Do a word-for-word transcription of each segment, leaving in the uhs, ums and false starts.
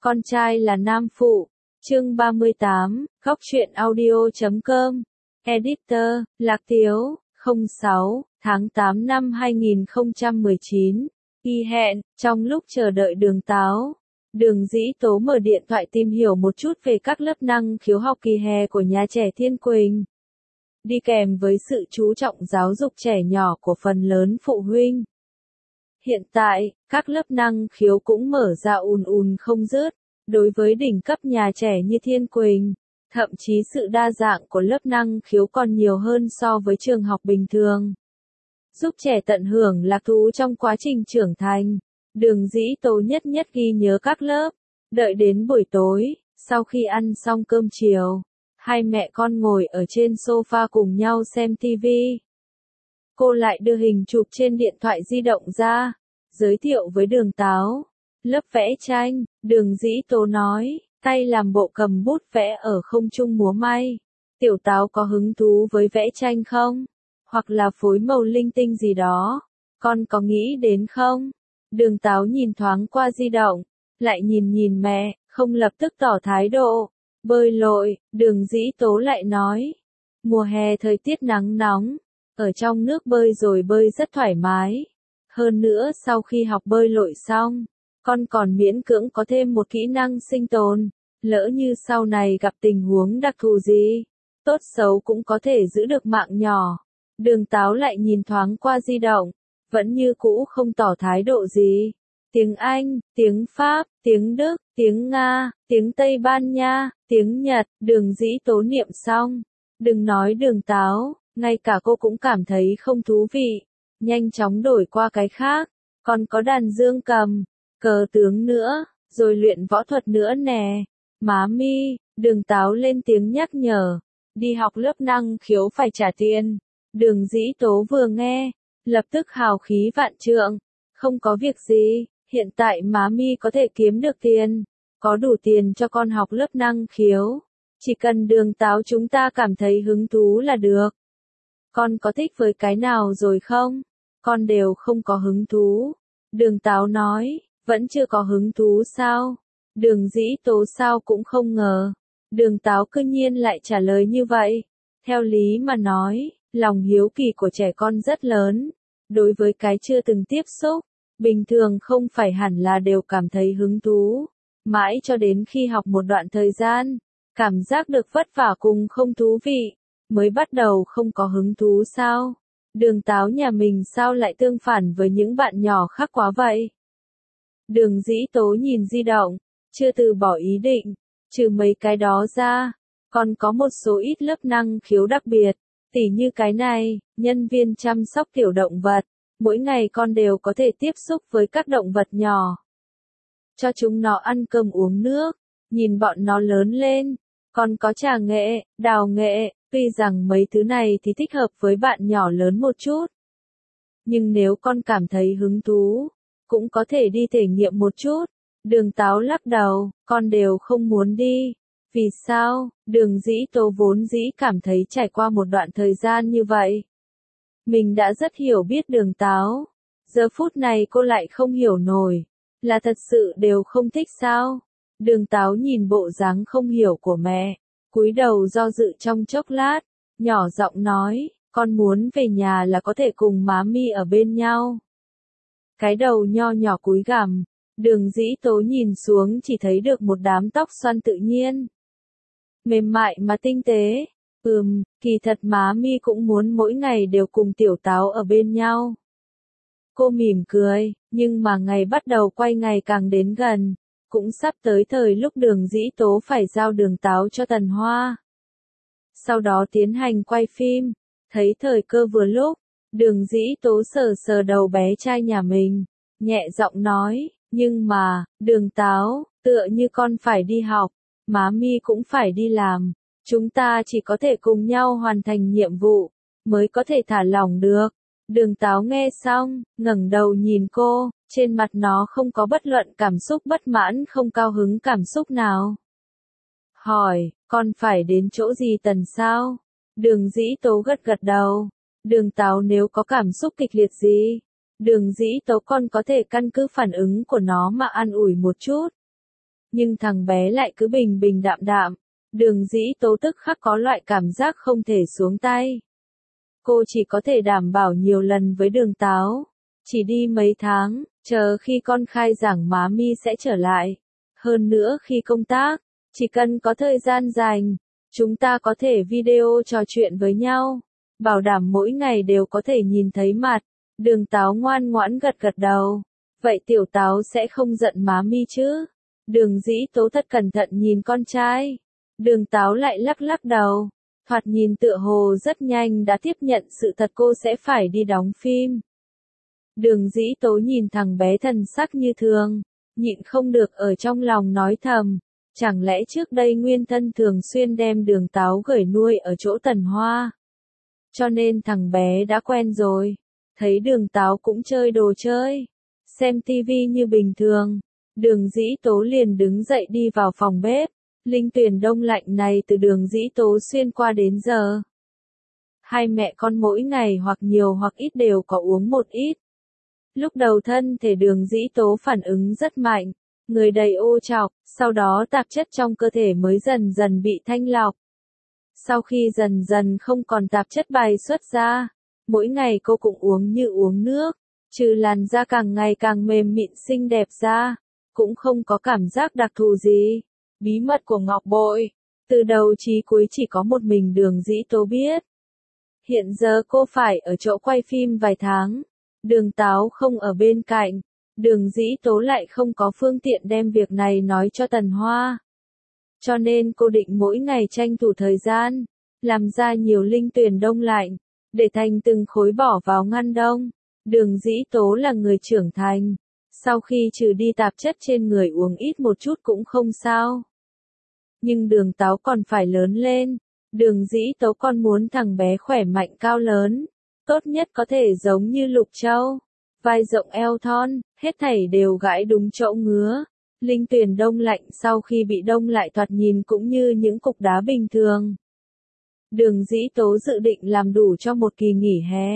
Con trai là nam phụ. Chương ba mươi tám, góc truyện audio chấm com. Editor, Lạc Tiếu, không sáu, tháng tám năm hai nghìn không trăm mười chín. Y hẹn, trong lúc chờ đợi Đường Táo, Đường Dĩ Tố mở điện thoại tìm hiểu một chút về các lớp năng khiếu học kỳ hè của nhà trẻ Thiên Quỳnh. Đi kèm với sự chú trọng giáo dục trẻ nhỏ của phần lớn phụ huynh. Hiện tại, các lớp năng khiếu cũng mở ra ùn ùn không dứt. Đối với đỉnh cấp nhà trẻ như Thiên Quỳnh, thậm chí sự đa dạng của lớp năng khiếu còn nhiều hơn so với trường học bình thường. Giúp trẻ tận hưởng lạc thú trong quá trình trưởng thành, Đường Dĩ Tố nhất nhất ghi nhớ các lớp. Đợi đến buổi tối, sau khi ăn xong cơm chiều, hai mẹ con ngồi ở trên sofa cùng nhau xem ti vi. Cô lại đưa hình chụp trên điện thoại di động ra, giới thiệu với Đường Táo. Lớp vẽ tranh, Đường Dĩ Tố nói, tay làm bộ cầm bút vẽ ở không trung múa may. Tiểu Táo có hứng thú với vẽ tranh không? Hoặc là phối màu linh tinh gì đó? Con có nghĩ đến không? Đường Táo nhìn thoáng qua di động, lại nhìn nhìn mẹ, không lập tức tỏ thái độ. Bơi lội, Đường Dĩ Tố lại nói. Mùa hè thời tiết nắng nóng, ở trong nước bơi rồi bơi rất thoải mái. Hơn nữa sau khi học bơi lội xong, con còn miễn cưỡng có thêm một kỹ năng sinh tồn, lỡ như sau này gặp tình huống đặc thù gì, tốt xấu cũng có thể giữ được mạng nhỏ. Đường Táo lại nhìn thoáng qua di động, vẫn như cũ không tỏ thái độ gì. Tiếng Anh, tiếng Pháp, tiếng Đức, tiếng Nga, tiếng Tây Ban Nha, tiếng Nhật, Đường Dĩ Tố niệm xong. Đừng nói Đường Táo, ngay cả cô cũng cảm thấy không thú vị. Nhanh chóng đổi qua cái khác, còn có đàn dương cầm, cờ tướng nữa, rồi luyện võ thuật nữa nè. Má mi, Đường Táo lên tiếng nhắc nhở. Đi học lớp năng khiếu phải trả tiền. Đường Dĩ Tố vừa nghe, lập tức hào khí vạn trượng. Không có việc gì, hiện tại má mi có thể kiếm được tiền, có đủ tiền cho con học lớp năng khiếu. Chỉ cần Đường Táo chúng ta cảm thấy hứng thú là được. Con có thích với cái nào rồi không? Con đều không có hứng thú. Đường Táo nói, vẫn chưa có hứng thú sao? Đường Dĩ Tố sao cũng không ngờ. Đường Táo cư nhiên lại trả lời như vậy. Theo lý mà nói, lòng hiếu kỳ của trẻ con rất lớn. Đối với cái chưa từng tiếp xúc, bình thường không phải hẳn là đều cảm thấy hứng thú. Mãi cho đến khi học một đoạn thời gian, cảm giác được vất vả cùng không thú vị, mới bắt đầu không có hứng thú sao? Đường Táo nhà mình sao lại tương phản với những bạn nhỏ khác quá vậy? Đường Dĩ Tố nhìn di động, chưa từ bỏ ý định, trừ mấy cái đó ra, còn có một số ít lớp năng khiếu đặc biệt, tỉ như cái này, nhân viên chăm sóc tiểu động vật, mỗi ngày con đều có thể tiếp xúc với các động vật nhỏ. Cho chúng nó ăn cơm uống nước, nhìn bọn nó lớn lên, còn có trà nghệ, đào nghệ, tuy rằng mấy thứ này thì thích hợp với bạn nhỏ lớn một chút. Nhưng nếu con cảm thấy hứng thú, cũng có thể đi thể nghiệm một chút. Đường Táo lắc đầu, con đều không muốn đi. Vì sao? Đường Dĩ Tố vốn dĩ cảm thấy trải qua một đoạn thời gian như vậy, mình đã rất hiểu biết Đường Táo. Giờ phút này cô lại không hiểu nổi, là thật sự đều không thích sao? Đường Táo nhìn bộ dáng không hiểu của mẹ, cúi đầu do dự trong chốc lát, nhỏ giọng nói, con muốn về nhà là có thể cùng má mi ở bên nhau. Cái đầu nho nhỏ cúi gằm, Đường Dĩ Tố nhìn xuống chỉ thấy được một đám tóc xoăn tự nhiên, mềm mại mà tinh tế. Ừm, kỳ thật má mi cũng muốn mỗi ngày đều cùng Tiểu Táo ở bên nhau. Cô mỉm cười, nhưng mà ngày bắt đầu quay ngày càng đến gần, cũng sắp tới thời lúc Đường Dĩ Tố phải giao Đường Táo cho Tần Hoa. Sau đó tiến hành quay phim, thấy thời cơ vừa lúc, Đường Dĩ Tố sờ sờ đầu bé trai nhà mình, nhẹ giọng nói, nhưng mà, Đường Táo, tựa như con phải đi học, má mi cũng phải đi làm, chúng ta chỉ có thể cùng nhau hoàn thành nhiệm vụ, mới có thể thả lỏng được. Đường Táo nghe xong, ngẩng đầu nhìn cô, trên mặt nó không có bất luận cảm xúc bất mãn không cao hứng cảm xúc nào. Hỏi, con phải đến chỗ gì Tần sao? Đường Dĩ Tố gật gật đầu. Đường Táo nếu có cảm xúc kịch liệt gì, Đường Dĩ Tố con có thể căn cứ phản ứng của nó mà an ủi một chút. Nhưng thằng bé lại cứ bình bình đạm đạm. Đường Dĩ Tố tức khắc có loại cảm giác không thể xuống tay. Cô chỉ có thể đảm bảo nhiều lần với Đường Táo. Chỉ đi mấy tháng, chờ khi con khai giảng má mi sẽ trở lại. Hơn nữa khi công tác, chỉ cần có thời gian dành, chúng ta có thể video trò chuyện với nhau. Bảo đảm mỗi ngày đều có thể nhìn thấy mặt. Đường Táo ngoan ngoãn gật gật đầu. Vậy Tiểu Táo sẽ không giận má mi chứ? Đường Dĩ Tố thật cẩn thận nhìn con trai. Đường Táo lại lắc lắc đầu. Thoạt nhìn tựa hồ rất nhanh đã tiếp nhận sự thật cô sẽ phải đi đóng phim. Đường Dĩ Tố nhìn thằng bé thần sắc như thường, nhịn không được ở trong lòng nói thầm. Chẳng lẽ trước đây Nguyên Thân thường xuyên đem Đường Táo gửi nuôi ở chỗ Tần Hoa? Cho nên thằng bé đã quen rồi. Thấy Đường Táo cũng chơi đồ chơi, xem tivi như bình thường. Đường Dĩ Tố liền đứng dậy đi vào phòng bếp. Linh tuyển đông lạnh này từ Đường Dĩ Tố xuyên qua đến giờ. Hai mẹ con mỗi ngày hoặc nhiều hoặc ít đều có uống một ít. Lúc đầu thân thể Đường Dĩ Tố phản ứng rất mạnh, người đầy ô trọc, sau đó tạp chất trong cơ thể mới dần dần bị thanh lọc. Sau khi dần dần không còn tạp chất bài xuất ra, mỗi ngày cô cũng uống như uống nước, trừ làn da càng ngày càng mềm mịn xinh đẹp ra, cũng không có cảm giác đặc thù gì. Bí mật của Ngọc Bội, từ đầu chí cuối chỉ có một mình Đường Dĩ Tố biết. Hiện giờ cô phải ở chỗ quay phim vài tháng, Đường Táo không ở bên cạnh, Đường Dĩ Tố lại không có phương tiện đem việc này nói cho Tần Hoa. Cho nên cô định mỗi ngày tranh thủ thời gian, làm ra nhiều linh tuyển đông lạnh, để thành từng khối bỏ vào ngăn đông. Đường Dĩ Tố là người trưởng thành, sau khi trừ đi tạp chất trên người uống ít một chút cũng không sao. Nhưng Đường Táo còn phải lớn lên, Đường Dĩ Tố còn muốn thằng bé khỏe mạnh cao lớn, tốt nhất có thể giống như Lục Châu, vai rộng eo thon, hết thảy đều gãi đúng chỗ ngứa. Linh tuyển đông lạnh sau khi bị đông lại thoạt nhìn cũng như những cục đá bình thường. Đường Dĩ Tố dự định làm đủ cho một kỳ nghỉ hè.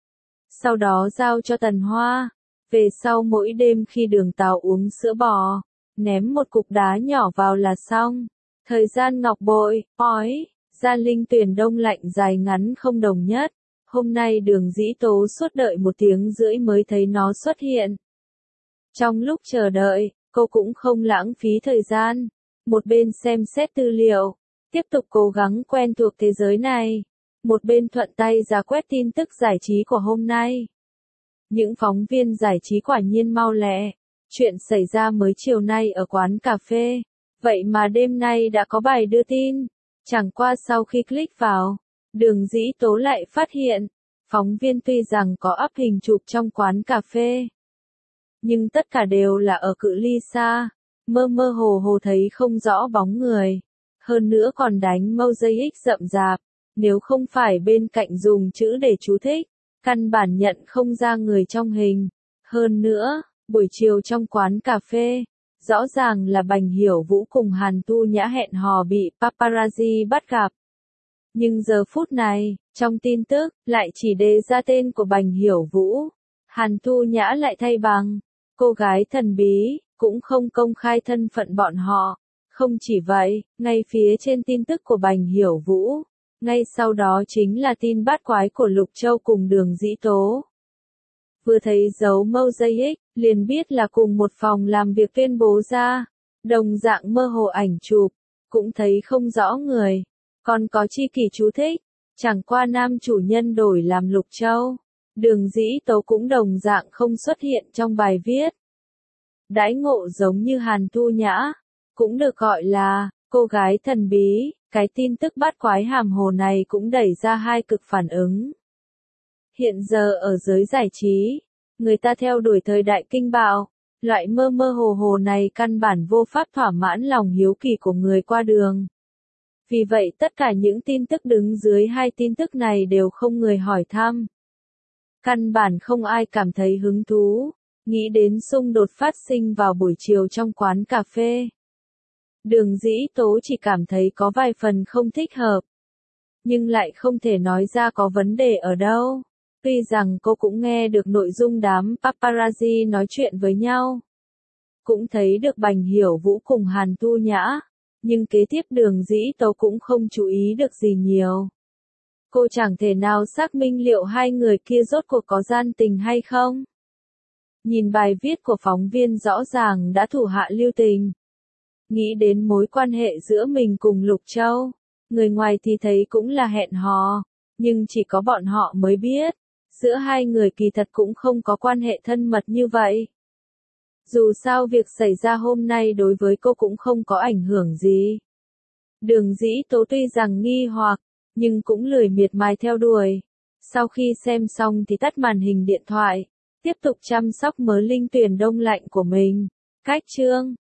Sau đó giao cho Tần Hoa. Về sau mỗi đêm khi Đường Táo uống sữa bò, ném một cục đá nhỏ vào là xong. Thời gian Ngọc Bội, ói, ra linh tuyển đông lạnh dài ngắn không đồng nhất. Hôm nay Đường Dĩ Tố suốt đợi một tiếng rưỡi mới thấy nó xuất hiện. Trong lúc chờ đợi, cô cũng không lãng phí thời gian. Một bên xem xét tư liệu, tiếp tục cố gắng quen thuộc thế giới này. Một bên thuận tay ra quét tin tức giải trí của hôm nay. Những phóng viên giải trí quả nhiên mau lẹ. Chuyện xảy ra mới chiều nay ở quán cà phê. Vậy mà đêm nay đã có bài đưa tin. Chẳng qua sau khi click vào, Đường Dĩ Tố lại phát hiện, phóng viên tuy rằng có up hình chụp trong quán cà phê, nhưng tất cả đều là ở cự ly xa, mơ mơ hồ hồ thấy không rõ bóng người. Hơn nữa còn đánh mosaic rậm rạp, nếu không phải bên cạnh dùng chữ để chú thích, căn bản nhận không ra người trong hình. Hơn nữa, buổi chiều trong quán cà phê, rõ ràng là Bành Hiểu Vũ cùng Hàn Tu Nhã hẹn hò bị paparazzi bắt gặp. Nhưng giờ phút này, trong tin tức, lại chỉ đề ra tên của Bành Hiểu Vũ. Hàn Tu Nhã lại thay bằng cô gái thần bí, cũng không công khai thân phận bọn họ. Không chỉ vậy, ngay phía trên tin tức của Bành Hiểu Vũ, ngay sau đó chính là tin bát quái của Lục Châu cùng Đường Dĩ Tố. Vừa thấy dấu mosaic, liền biết là cùng một phòng làm việc tuyên bố ra, đồng dạng mơ hồ ảnh chụp, cũng thấy không rõ người, còn có chi kỷ chú thích, chẳng qua nam chủ nhân đổi làm Lục Châu. Đường Dĩ Tố cũng đồng dạng không xuất hiện trong bài viết. Đãi ngộ giống như Hàn Tu Nhã, cũng được gọi là cô gái thần bí, cái tin tức bát quái hàm hồ này cũng đẩy ra hai cực phản ứng. Hiện giờ ở giới giải trí, người ta theo đuổi thời đại kinh bạo, loại mơ mơ hồ hồ này căn bản vô pháp thỏa mãn lòng hiếu kỳ của người qua đường. Vì vậy tất cả những tin tức đứng dưới hai tin tức này đều không người hỏi thăm. Căn bản không ai cảm thấy hứng thú, nghĩ đến xung đột phát sinh vào buổi chiều trong quán cà phê. Đường Dĩ Tố chỉ cảm thấy có vài phần không thích hợp, nhưng lại không thể nói ra có vấn đề ở đâu. Tuy rằng cô cũng nghe được nội dung đám paparazzi nói chuyện với nhau, cũng thấy được Bành Hiểu Vũ cùng Hàn Tu Nhã, nhưng kế tiếp Đường Dĩ Tố cũng không chú ý được gì nhiều. Cô chẳng thể nào xác minh liệu hai người kia rốt cuộc có gian tình hay không. Nhìn bài viết của phóng viên rõ ràng đã thủ hạ lưu tình. Nghĩ đến mối quan hệ giữa mình cùng Lục Châu, người ngoài thì thấy cũng là hẹn hò, nhưng chỉ có bọn họ mới biết, giữa hai người kỳ thật cũng không có quan hệ thân mật như vậy. Dù sao việc xảy ra hôm nay đối với cô cũng không có ảnh hưởng gì. Đường Dĩ Tố tuy rằng nghi hoặc, nhưng cũng lười miệt mài theo đuổi. Sau khi xem xong thì tắt màn hình điện thoại, tiếp tục chăm sóc mớ linh tuyền đông lạnh của mình. Cách chương